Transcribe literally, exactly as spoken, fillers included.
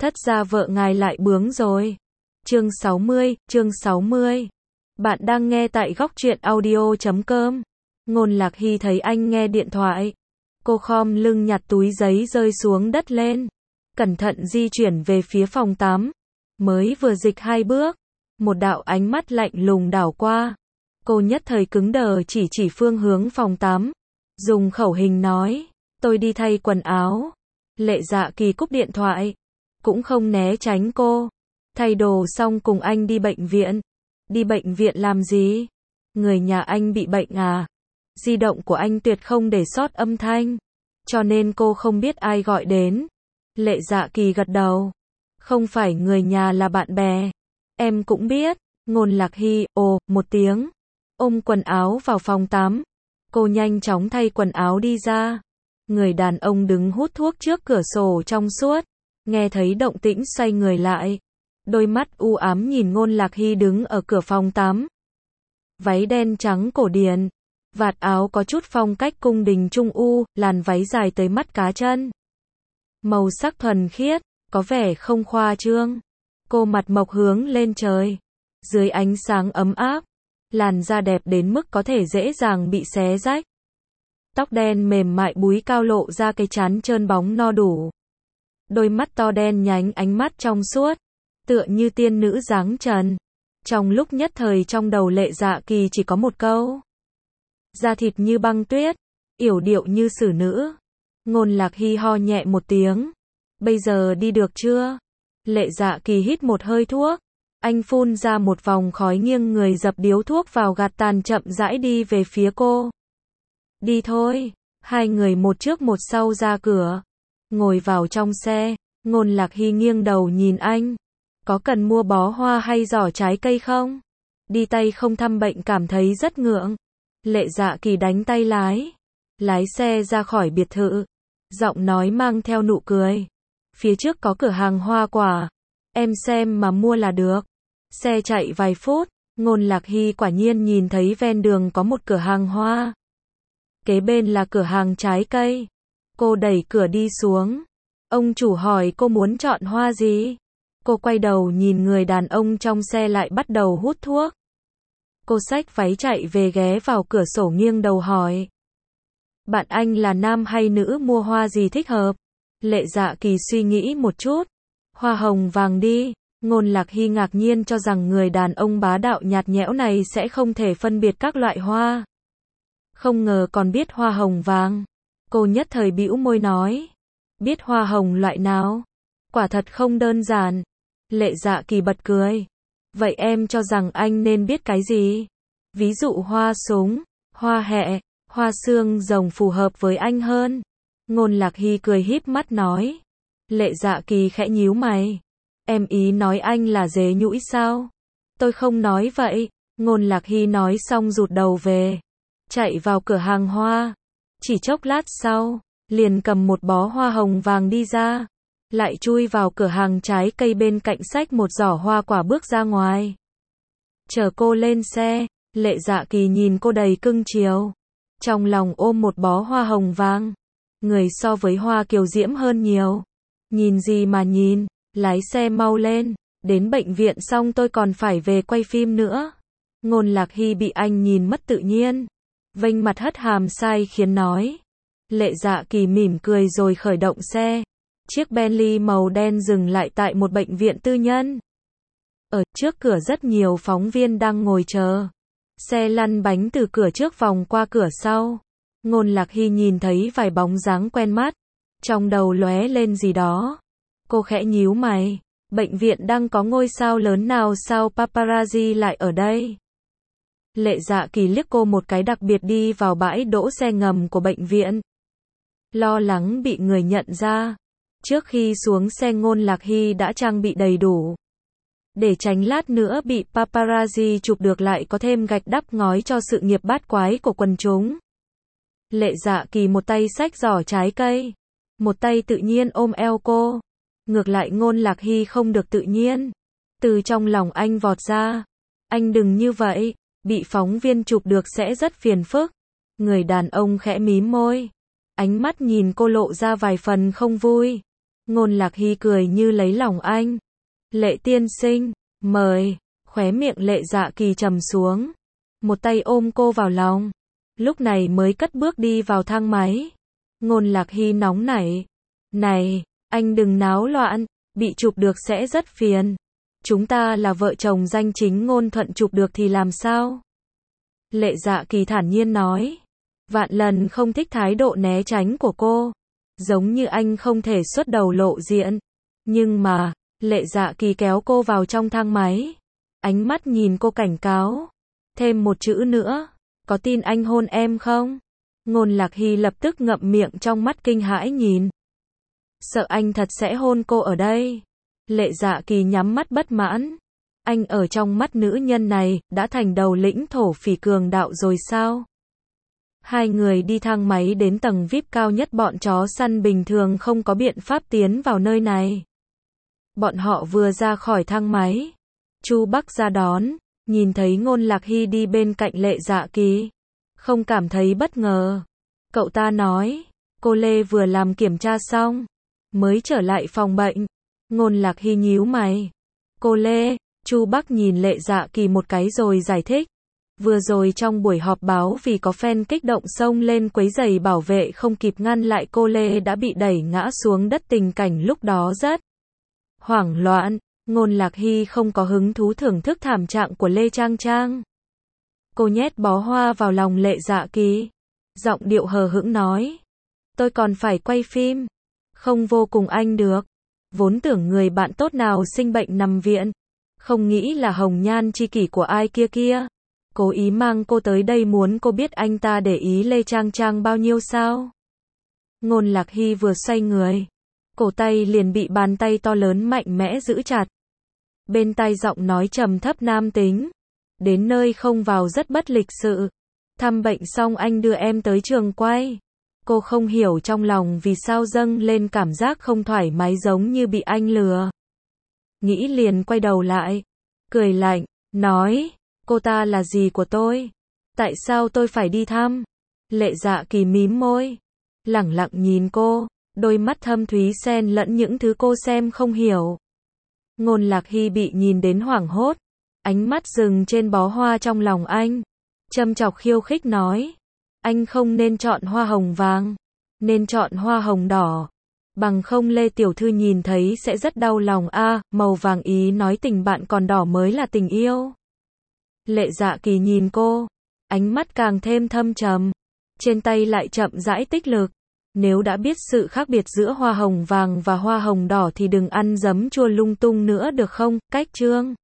Thất gia vợ ngài lại bướng rồi. Chương sáu mươi, chương sáu mươi. Bạn đang nghe tại góc truyện audio chấm com. Ngôn Lạc Hy thấy anh nghe điện thoại. Cô khom lưng nhặt túi giấy rơi xuống đất lên. Cẩn thận di chuyển về phía phòng tắm. Mới vừa dịch hai bước. Một đạo ánh mắt lạnh lùng đảo qua. Cô nhất thời cứng đờ chỉ chỉ phương hướng phòng tắm. Dùng khẩu hình nói. Tôi đi thay quần áo. Lệ Dạ Kỳ cúp điện thoại. Cũng không né tránh cô. Thay đồ xong cùng anh đi bệnh viện. Đi bệnh viện làm gì? Người nhà anh bị bệnh à? Di động của anh tuyệt không để sót âm thanh. Cho nên cô không biết ai gọi đến. Lệ Dạ Kỳ gật đầu. Không phải người nhà là bạn bè. Em cũng biết. Ngôn Lạc Hy, ồ, một tiếng. Ôm quần áo vào phòng tắm. Cô nhanh chóng thay quần áo đi ra. Người đàn ông đứng hút thuốc trước cửa sổ trong suốt. Nghe thấy động tĩnh xoay người lại. Đôi mắt u ám nhìn Ngôn Lạc Hy đứng ở cửa phòng tắm. Váy đen trắng cổ điển. Vạt áo có chút phong cách cung đình trung u, làn váy dài tới mắt cá chân. Màu sắc thuần khiết, có vẻ không khoa trương. Cô mặt mộc hướng lên trời. Dưới ánh sáng ấm áp. Làn da đẹp đến mức có thể dễ dàng bị xé rách. Tóc đen mềm mại búi cao lộ ra cái trán trơn bóng no đủ. Đôi mắt to đen nhánh ánh mắt trong suốt. Tựa như tiên nữ dáng trần. Trong lúc nhất thời trong đầu Lệ Dạ Kỳ chỉ có một câu. Da thịt như băng tuyết. Yểu điệu như xử nữ. Ngôn Lạc Hy ho nhẹ một tiếng. Bây giờ đi được chưa? Lệ Dạ Kỳ hít một hơi thuốc. Anh phun ra một vòng khói nghiêng người dập điếu thuốc vào gạt tàn chậm rãi đi về phía cô. Đi thôi. Hai người một trước một sau ra cửa. Ngồi vào trong xe. Ngôn Lạc Hy nghiêng đầu nhìn anh. Có cần mua bó hoa hay giỏ trái cây không? Đi tay không thăm bệnh cảm thấy rất ngượng. Lệ Dạ Kỳ đánh tay lái. Lái xe ra khỏi biệt thự. Giọng nói mang theo nụ cười. Phía trước có cửa hàng hoa quả. Em xem mà mua là được. Xe chạy vài phút. Ngôn Lạc Hy quả nhiên nhìn thấy ven đường có một cửa hàng hoa. Kế bên là cửa hàng trái cây. Cô đẩy cửa đi xuống. Ông chủ hỏi cô muốn chọn hoa gì? Cô quay đầu nhìn người đàn ông trong xe lại bắt đầu hút thuốc. Cô xách váy chạy về ghé vào cửa sổ nghiêng đầu hỏi. Bạn anh là nam hay nữ, mua hoa gì thích hợp? Lệ Dạ Kỳ suy nghĩ một chút. Hoa hồng vàng đi. Ngôn Lạc Hy ngạc nhiên cho rằng người đàn ông bá đạo nhạt nhẽo này sẽ không thể phân biệt các loại hoa. Không ngờ còn biết hoa hồng vàng. Cô nhất thời bĩu môi nói. Biết hoa hồng loại nào? Quả thật không đơn giản. Lệ Dạ Kỳ bật cười. Vậy em cho rằng anh nên biết cái gì? Ví dụ hoa súng, hoa hẹ, hoa xương rồng phù hợp với anh hơn. Ngôn Lạc Hy cười híp mắt nói. Lệ Dạ Kỳ khẽ nhíu mày. Em ý nói anh là dế nhũi sao? Tôi không nói vậy. Ngôn Lạc Hy nói xong rụt đầu về. Chạy vào cửa hàng hoa. Chỉ chốc lát sau, liền cầm một bó hoa hồng vàng đi ra. Lại chui vào cửa hàng trái cây bên cạnh xách một giỏ hoa quả bước ra ngoài. Chờ cô lên xe, Lệ Dạ Kỳ nhìn cô đầy cưng chiều. Trong lòng ôm một bó hoa hồng vàng. Người so với hoa kiều diễm hơn nhiều. Nhìn gì mà nhìn, lái xe mau lên. Đến bệnh viện xong tôi còn phải về quay phim nữa. Ngôn Lạc Hy bị anh nhìn mất tự nhiên. Vênh mặt hất hàm sai khiến nói. Lệ Dạ Kỳ mỉm cười rồi khởi động xe. Chiếc Bentley màu đen dừng lại tại một bệnh viện tư nhân. Ở trước cửa rất nhiều phóng viên đang ngồi chờ. Xe lăn bánh từ cửa trước vòng qua cửa sau. Ngôn Lạc Hy nhìn thấy vài bóng dáng quen mắt. Trong đầu lóe lên gì đó. Cô khẽ nhíu mày. Bệnh viện đang có ngôi sao lớn nào sao paparazzi lại ở đây? Lệ Dạ Kỳ liếc cô một cái đặc biệt đi vào bãi đỗ xe ngầm của bệnh viện. Lo lắng bị người nhận ra. Trước khi xuống xe Ngôn Lạc Hy đã trang bị đầy đủ. Để tránh lát nữa bị paparazzi chụp được lại có thêm gạch đắp ngói cho sự nghiệp bát quái của quần chúng. Lệ Dạ Kỳ một tay xách giỏ trái cây. Một tay tự nhiên ôm eo cô. Ngược lại Ngôn Lạc Hy không được tự nhiên. Từ trong lòng anh vọt ra. Anh đừng như vậy. Bị phóng viên chụp được sẽ rất phiền phức. Người đàn ông khẽ mím môi. Ánh mắt nhìn cô lộ ra vài phần không vui. Ngôn Lạc Hy cười như lấy lòng anh. Lệ tiên sinh, mời. Khóe miệng Lệ Dạ Kỳ trầm xuống. Một tay ôm cô vào lòng. Lúc này mới cất bước đi vào thang máy. Ngôn Lạc Hy nóng nảy. Này, anh đừng náo loạn, bị chụp được sẽ rất phiền. Chúng ta là vợ chồng danh chính ngôn thuận, chụp được thì làm sao? Lệ Dạ Kỳ thản nhiên nói. Vạn lần không thích thái độ né tránh của cô. Giống như anh không thể xuất đầu lộ diện. Nhưng mà, Lệ Dạ Kỳ kéo cô vào trong thang máy. Ánh mắt nhìn cô cảnh cáo. Thêm một chữ nữa, có tin anh hôn em không? Ngôn Lạc Hy lập tức ngậm miệng, trong mắt kinh hãi nhìn. Sợ anh thật sẽ hôn cô ở đây. Lệ Dạ Kỳ nhắm mắt bất mãn. Anh ở trong mắt nữ nhân này, đã thành đầu lĩnh thổ phỉ cường đạo rồi sao? Hai người đi thang máy đến tầng vi ai pi cao nhất, bọn chó săn bình thường không có biện pháp tiến vào nơi này. Bọn họ vừa ra khỏi thang máy. Chu Bắc ra đón, nhìn thấy Ngôn Lạc Hy đi bên cạnh Lệ Dạ Kỳ. Không cảm thấy bất ngờ. Cậu ta nói, cô Lê vừa làm kiểm tra xong, mới trở lại phòng bệnh. Ngôn Lạc Hy nhíu mày. Cô Lê, Chu Bắc nhìn Lệ Dạ Kỳ một cái rồi giải thích. Vừa rồi trong buổi họp báo vì có fan kích động xông lên quấy rầy, bảo vệ không kịp ngăn lại, cô Lê đã bị đẩy ngã xuống đất, tình cảnh lúc đó rất hoảng loạn. Ngôn Lạc Hy không có hứng thú thưởng thức thảm trạng của Lê Trang Trang. Cô nhét bó hoa vào lòng Lệ Dạ Kỳ. Giọng điệu hờ hững nói. Tôi còn phải quay phim. Không vô cùng anh được. Vốn tưởng người bạn tốt nào sinh bệnh nằm viện. Không nghĩ là hồng nhan tri kỷ của ai kia kia. Cố ý mang cô tới đây muốn cô biết anh ta để ý Lê Trang Trang bao nhiêu sao. Ngôn Lạc Hy vừa xoay người. Cổ tay liền bị bàn tay to lớn mạnh mẽ giữ chặt. Bên tai giọng nói trầm thấp nam tính. Đến nơi không vào rất bất lịch sự. Thăm bệnh xong anh đưa em tới trường quay. Cô không hiểu trong lòng vì sao dâng lên cảm giác không thoải mái, giống như bị anh lừa. Nghĩ liền quay đầu lại. Cười lạnh, nói, cô ta là gì của tôi? Tại sao tôi phải đi thăm? Lệ Dạ Kỳ mím môi. Lẳng lặng nhìn cô. Đôi mắt thâm thúy xen lẫn những thứ cô xem không hiểu. Ngôn Lạc Hy bị nhìn đến hoảng hốt. Ánh mắt dừng trên bó hoa trong lòng anh. Châm chọc khiêu khích nói. Anh không nên chọn hoa hồng vàng. Nên chọn hoa hồng đỏ. Bằng không Lê Tiểu Thư nhìn thấy sẽ rất đau lòng a. À, màu vàng ý nói tình bạn, còn đỏ mới là tình yêu. Lệ Dạ Kỳ nhìn cô. Ánh mắt càng thêm thâm trầm. Trên tay lại chậm rãi tích lực. Nếu đã biết sự khác biệt giữa hoa hồng vàng và hoa hồng đỏ thì đừng ăn giấm chua lung tung nữa được không? Cách chương